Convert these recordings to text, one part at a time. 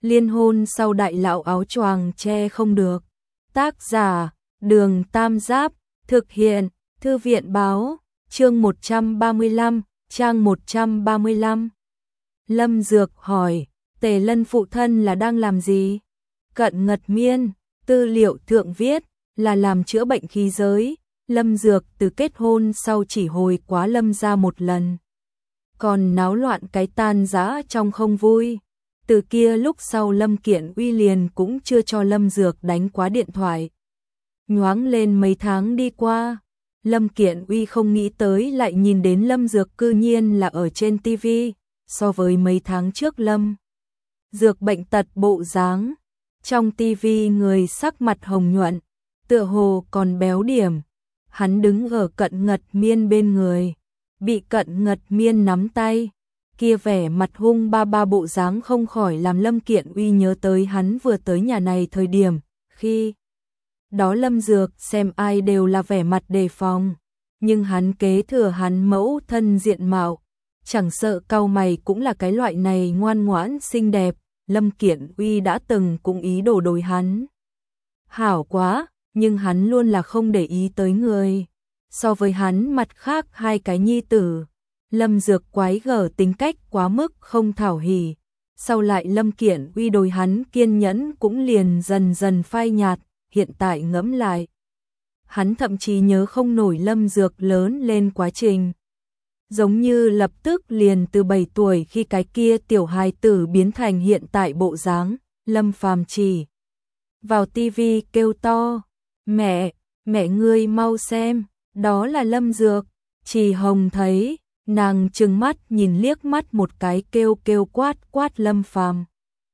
Liên hôn sau đại lão áo choàng che không được. Tác giả, Đường Tam Giáp, thực hiện, Thư viện báo, chương 135, trang 135. Lâm Dược hỏi, Tề Lân phụ thân là đang làm gì? Cận Ngật Miên, tư liệu thượng viết, là làm chữa bệnh khí giới. Lâm Dược từ kết hôn sau chỉ hồi quá Lâm gia một lần. Còn náo loạn cái tan rã trong không vui. Từ kia lúc sau Lâm Kiện Uy liền cũng chưa cho Lâm Dược đánh quá điện thoại. Nhoáng lên mấy tháng đi qua, Lâm Kiện Uy không nghĩ tới lại nhìn đến Lâm Dược cư nhiên là ở trên TV, so với mấy tháng trước Lâm Dược bệnh tật bộ dáng. Trong TV người sắc mặt hồng nhuận, tựa hồ còn béo điểm. Hắn đứng ở Cận Ngật Miên bên người, bị Cận Ngật Miên nắm tay. Kia vẻ mặt hung ba ba bộ dáng không khỏi làm Lâm Kiện Uy nhớ tới hắn vừa tới nhà này thời điểm, khi đó Lâm Dược xem ai đều là vẻ mặt đề phòng, nhưng hắn kế thừa hắn mẫu thân diện mạo, chẳng sợ cau mày cũng là cái loại này ngoan ngoãn xinh đẹp. Lâm Kiện Uy đã từng cũng ý đồ đối hắn hảo quá, nhưng hắn luôn là không để ý tới người. So với hắn mặt khác hai cái nhi tử, Lâm Dược quái gở tính cách quá mức không thảo hỉ. Sau lại Lâm Kiện Uy đối hắn kiên nhẫn cũng liền dần dần phai nhạt, hiện tại ngẫm lại. Hắn thậm chí nhớ không nổi Lâm Dược lớn lên quá trình. Giống như lập tức liền từ 7 tuổi khi cái kia tiểu hài tử biến thành hiện tại bộ dáng. Lâm Phàm chỉ vào tivi kêu to, mẹ ngươi mau xem, đó là Lâm Dược. Trì Hồng thấy, nàng trừng mắt nhìn liếc mắt một cái kêu quát Lâm Phàm.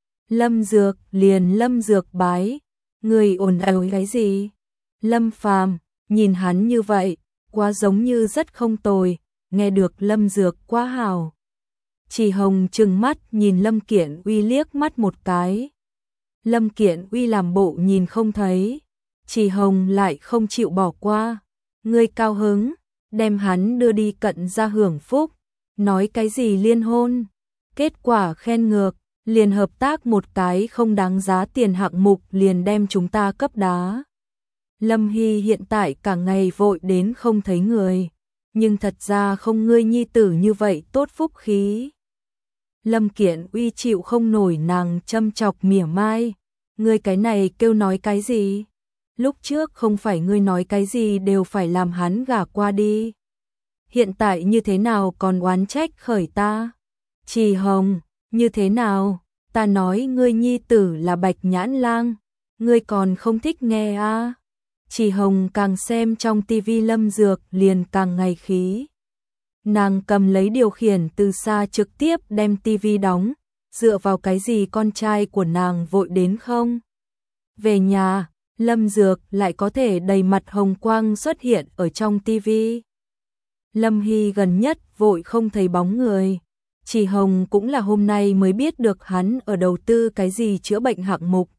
Lâm Dược liền Lâm Dược bái, người ồn ào cái gì? Lâm Phàm nhìn hắn như vậy, quá giống như rất không tồi, nghe được Lâm Dược quá hảo. Trì Hồng trừng mắt nhìn Lâm Kiện Uy liếc mắt một cái. Lâm Kiện Uy làm bộ nhìn không thấy. Trì Hồng lại không chịu bỏ qua. Ngươi cao hứng, đem hắn đưa đi Cận gia hưởng phúc. Nói cái gì liên hôn? Kết quả khen ngược, liền hợp tác một cái không đáng giá tiền hạng mục liền đem chúng ta cấp đá. Lâm Hy hiện tại cả ngày vội đến không thấy người. Nhưng thật ra không ngươi nhi tử như vậy tốt phúc khí. Lâm Kiện Uy chịu không nổi nàng châm chọc mỉa mai. Ngươi cái này kêu nói cái gì? Lúc trước không phải ngươi nói cái gì đều phải làm hắn gả qua đi. Hiện tại như thế nào còn oán trách khởi ta? Trì Hồng, như thế nào? Ta nói ngươi nhi tử là Bạch Nhãn Lang, ngươi còn không thích nghe à? Trì Hồng càng xem trong tivi Lâm Dược liền càng ngày khí. Nàng cầm lấy điều khiển từ xa trực tiếp đem tivi đóng, dựa vào cái gì con trai của nàng vội đến không? Về nhà, Lâm Dược lại có thể đầy mặt hồng quang xuất hiện ở trong tivi. Lâm Hy gần nhất vội không thấy bóng người. Trì Hồng cũng là hôm nay mới biết được hắn ở đầu tư cái gì chữa bệnh hạng mục.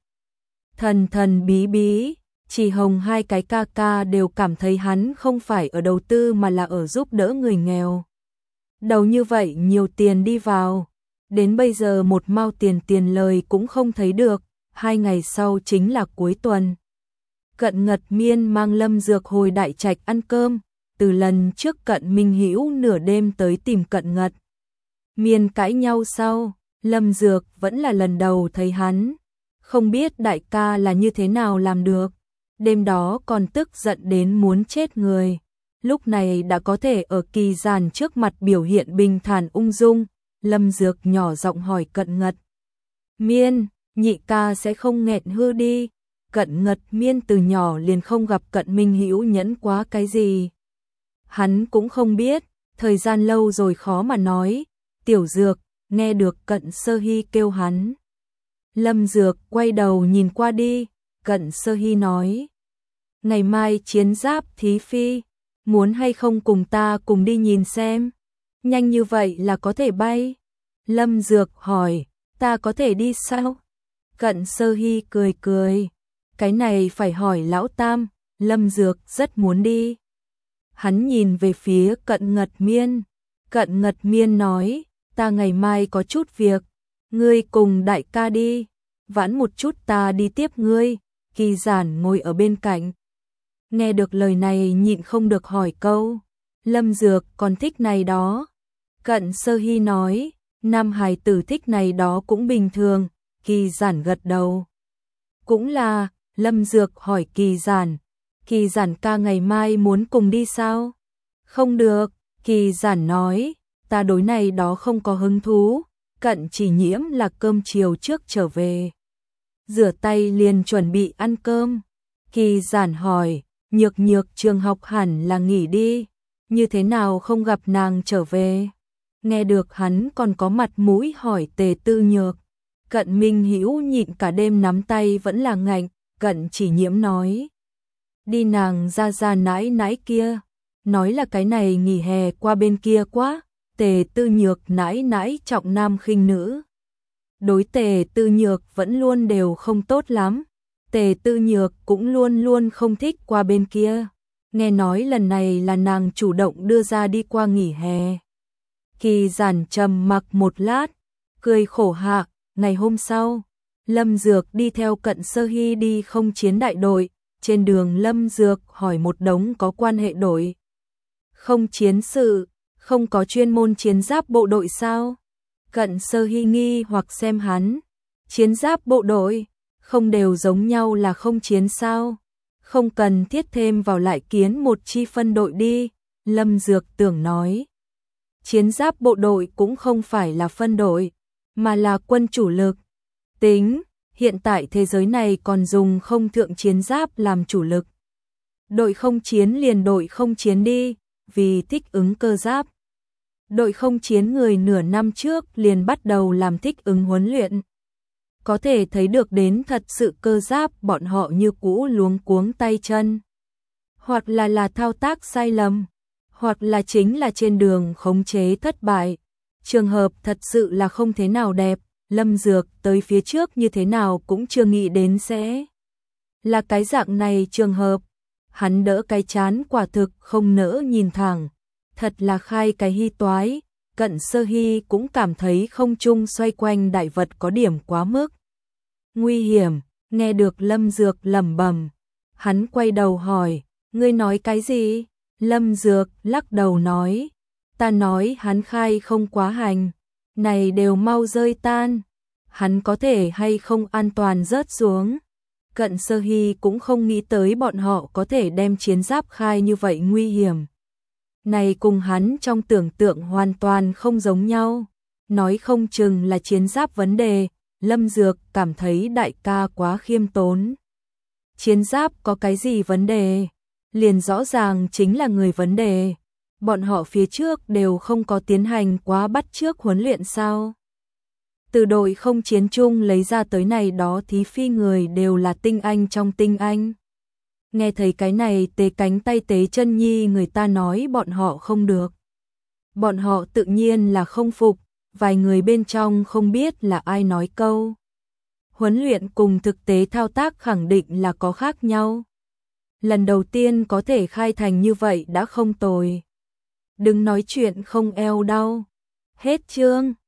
Thần bí. Trì Hồng hai cái ca ca đều cảm thấy hắn không phải ở đầu tư mà là ở giúp đỡ người nghèo. Đầu như vậy nhiều tiền đi vào, đến bây giờ một mao tiền lời cũng không thấy được. 2 ngày sau chính là cuối tuần. Cận Ngật Miên mang Lâm Dược hồi Đại Trạch ăn cơm. Từ lần trước Cận Minh Hữu nửa đêm tới tìm Cận Ngật Miên cãi nhau sau, Lâm Dược vẫn là lần đầu thấy hắn. Không biết đại ca là như thế nào làm được. Đêm đó còn tức giận đến muốn chết người. Lúc này đã có thể ở Kỳ Giản trước mặt biểu hiện bình thản ung dung. Lâm Dược nhỏ giọng hỏi Cận Ngật Miên, nhị ca sẽ không nghẹn hư đi? Cận Ngật Miên từ nhỏ liền không gặp Cận Minh Hữu nhẫn quá cái gì. Hắn cũng không biết, thời gian lâu rồi khó mà nói. Tiểu Dược, nghe được Cận Sơ Hy kêu hắn. Lâm Dược quay đầu nhìn qua đi, Cận Sơ Hy nói. Ngày mai chiến giáp thí phi, muốn hay không cùng ta cùng đi nhìn xem? Nhanh như vậy là có thể bay? Lâm Dược hỏi, ta có thể đi sao? Cận Sơ Hy cười. Cái này phải hỏi lão tam, Lâm Dược rất muốn đi. Hắn nhìn về phía Cận Ngật Miên. Cận Ngật Miên nói, ta ngày mai có chút việc, ngươi cùng đại ca đi. vãn một chút ta đi tiếp ngươi. Kỳ Giản ngồi ở bên cạnh. Nghe được lời này nhịn không được hỏi câu, Lâm Dược còn thích này đó. Cận Sơ Hy nói, nam hài tử thích này đó cũng bình thường. Kỳ Giản gật đầu. Cũng là, Lâm Dược hỏi Kỳ Giản, Kỳ Giản ca ngày mai muốn cùng đi sao? Không được, Kỳ Giản nói, ta đối này đó không có hứng thú. Cận Chỉ Nhiễm là cơm chiều trước trở về, rửa tay liền chuẩn bị ăn cơm. Kỳ Giản hỏi, Nhược Nhược trường học hẳn là nghỉ đi, như thế nào không gặp nàng trở về? Nghe được hắn còn có mặt mũi hỏi Tề Tư Nhược. Cận Minh Hữu nhịn cả đêm nắm tay vẫn là ngạnh. Cận Chỉ Nhiễm nói, đi nàng ra nãi nãi kia, nói là cái này nghỉ hè qua bên kia quá. Tề Tư Nhược nãi nãi trọng nam khinh nữ, đối Tề Tư Nhược vẫn luôn đều không tốt lắm. Tề Tư Nhược cũng luôn luôn không thích qua bên kia. Nghe nói lần này là nàng chủ động đưa ra đi qua nghỉ hè. Kỳ Giản trầm mặc một lát, cười khổ hạ. Ngày hôm sau, Lâm Dược đi theo Cận Sơ Hy đi không chiến đại đội. Trên đường Lâm Dược hỏi một đống có quan hệ đội không chiến sự, không có chuyên môn chiến giáp bộ đội sao? Cận Sơ Hy nghi hoặc xem hắn, chiến giáp bộ đội, không đều giống nhau là không chiến sao? Không cần thiết thêm vào lại kiến một chi phân đội đi. Lâm Dược tưởng nói, chiến giáp bộ đội cũng không phải là phân đội, mà là quân chủ lực. Tính, hiện tại thế giới này còn dùng không thượng chiến giáp làm chủ lực. Đội không chiến liền đội không chiến đi, vì thích ứng cơ giáp. Đội không chiến người nửa năm trước liền bắt đầu làm thích ứng huấn luyện. Có thể thấy được đến thật sự cơ giáp bọn họ như cũ luống cuống tay chân. Hoặc là thao tác sai lầm, hoặc là chính là trên đường khống chế thất bại. Trường hợp thật sự là không thế nào đẹp. Lâm Dược tới phía trước như thế nào cũng chưa nghĩ đến sẽ là cái dạng này trường hợp. Hắn đỡ cái chán quả thực không nỡ nhìn thẳng. Thật là khai cái hy toái. Cận Sơ Hy cũng cảm thấy không trung xoay quanh đại vật có điểm quá mức nguy hiểm. Nghe được Lâm Dược lẩm bẩm, hắn quay đầu hỏi, ngươi nói cái gì? Lâm Dược lắc đầu nói, ta nói hắn khai không quá hành, này đều mau rơi tan, hắn có thể hay không an toàn rớt xuống. Cận Sơ Hy cũng không nghĩ tới bọn họ có thể đem chiến giáp khai như vậy nguy hiểm. Này cùng hắn trong tưởng tượng hoàn toàn không giống nhau. Nói không chừng là chiến giáp vấn đề. Lâm Dược cảm thấy đại ca quá khiêm tốn. Chiến giáp có cái gì vấn đề? Liền rõ ràng chính là người vấn đề. Bọn họ phía trước đều không có tiến hành quá bắt chước huấn luyện sao? Từ đội không chiến chung lấy ra tới này đó thí phi người đều là tinh anh trong tinh anh. Nghe thấy cái này tế cánh tay tế chân nhi người ta nói bọn họ không được. Bọn họ tự nhiên là không phục, vài người bên trong không biết là ai nói câu. Huấn luyện cùng thực tế thao tác khẳng định là có khác nhau. Lần đầu tiên có thể khai thành như vậy đã không tồi. Đừng nói chuyện không eo đau. Hết chương.